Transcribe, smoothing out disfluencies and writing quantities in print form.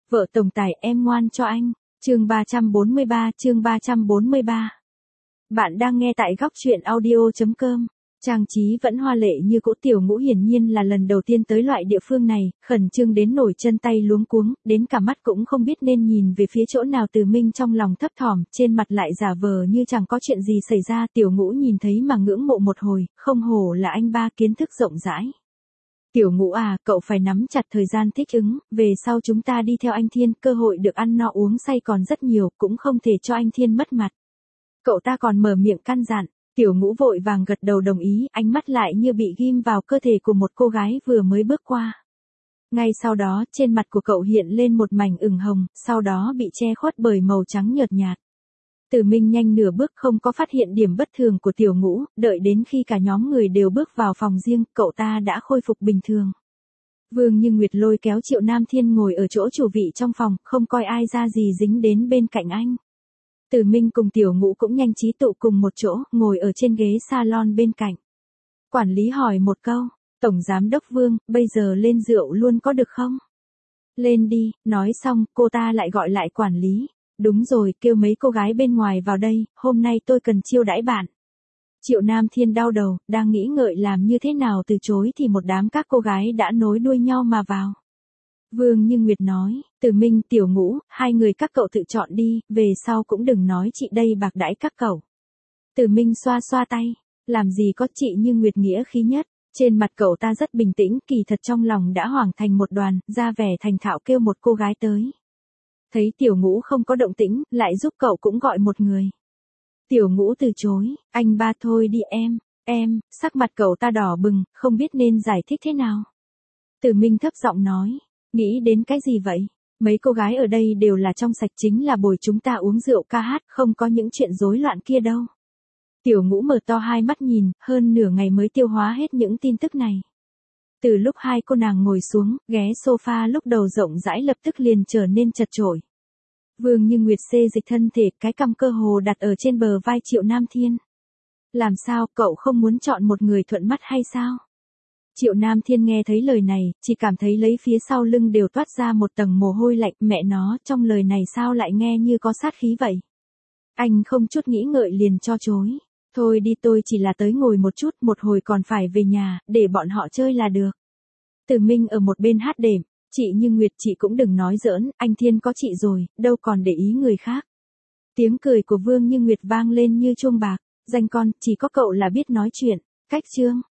Vợ tổng tài em ngoan cho anh. Chương 343. Bạn đang nghe tại góc truyện audio.com. Trang trí vẫn hoa lệ như cỗ. Tiểu Ngũ hiển nhiên là lần đầu tiên tới loại địa phương này, khẩn trương đến nổi chân tay luống cuống, đến cả mắt cũng không biết nên nhìn về phía chỗ nào. Từ Minh trong lòng thấp thỏm, trên mặt lại giả vờ như chẳng có chuyện gì xảy ra. Tiểu Ngũ nhìn thấy mà ngưỡng mộ một hồi, không hổ là anh ba kiến thức rộng rãi. Tiểu Ngũ à, cậu phải nắm chặt thời gian thích ứng, về sau chúng ta đi theo anh Thiên, cơ hội được ăn no uống say còn rất nhiều, cũng không thể cho anh Thiên mất mặt. Cậu ta còn mở miệng căn dặn. Tiểu Ngũ vội vàng gật đầu đồng ý, ánh mắt lại như bị ghim vào cơ thể của một cô gái vừa mới bước qua. Ngay sau đó, trên mặt của cậu hiện lên một mảnh ửng hồng, sau đó bị che khuất bởi màu trắng nhợt nhạt. Từ Minh nhanh nửa bước không có phát hiện điểm bất thường của Tiểu Ngũ, đợi đến khi cả nhóm người đều bước vào phòng riêng, cậu ta đã khôi phục bình thường. Vương Như Nguyệt lôi kéo Triệu Nam Thiên ngồi ở chỗ chủ vị trong phòng, không coi ai ra gì dính đến bên cạnh anh. Từ Minh cùng Tiểu Ngũ cũng nhanh trí tụ cùng một chỗ, ngồi ở trên ghế salon bên cạnh. Quản lý hỏi một câu, Tổng Giám đốc Vương, bây giờ lên rượu luôn có được không? Lên đi, nói xong, cô ta lại gọi lại quản lý. Đúng rồi, kêu mấy cô gái bên ngoài vào đây, hôm nay tôi cần chiêu đãi bạn. Triệu Nam Thiên đau đầu, đang nghĩ ngợi làm như thế nào từ chối thì một đám các cô gái đã nối đuôi nhau mà vào. Vương Như Nguyệt nói, Từ Minh, Tiểu Ngũ, hai người các cậu tự chọn đi, về sau cũng đừng nói chị đây bạc đãi các cậu. Từ Minh xoa xoa tay, làm gì có, chị Như Nguyệt nghĩa khí nhất. Trên mặt cậu ta rất bình tĩnh, kỳ thật trong lòng đã hoảng thành một đoàn, ra vẻ thành thạo kêu một cô gái tới. Thấy Tiểu Ngũ không có động tĩnh, lại giúp cậu cũng gọi một người. Tiểu Ngũ từ chối, anh ba thôi đi em, sắc mặt cậu ta đỏ bừng, không biết nên giải thích thế nào. Từ Minh thấp giọng nói, nghĩ đến cái gì vậy? Mấy cô gái ở đây đều là trong sạch, chính là bồi chúng ta uống rượu ca hát, không có những chuyện rối loạn kia đâu. Tiểu Ngũ mở to hai mắt nhìn, hơn nửa ngày mới tiêu hóa hết những tin tức này. Từ lúc hai cô nàng ngồi xuống, ghé sofa lúc đầu rộng rãi lập tức liền trở nên chật chội. Vương Như Nguyệt xê dịch thân thể, cái cằm cơ hồ đặt ở trên bờ vai Triệu Nam Thiên. Làm sao, cậu không muốn chọn một người thuận mắt hay sao? Triệu Nam Thiên nghe thấy lời này, chỉ cảm thấy lấy phía sau lưng đều toát ra một tầng mồ hôi lạnh, mẹ nó, trong lời này sao lại nghe như có sát khí vậy? Anh không chút nghĩ ngợi liền cho chối. Thôi đi, tôi chỉ là tới ngồi một chút, một hồi còn phải về nhà, để bọn họ chơi là được. Từ Minh ở một bên hát đệm, chị Như Nguyệt, chị cũng đừng nói giỡn, anh Thiên có chị rồi, đâu còn để ý người khác. Tiếng cười của Vương Như Nguyệt vang lên như chuông bạc, danh con, chỉ có cậu là biết nói chuyện. Cách chương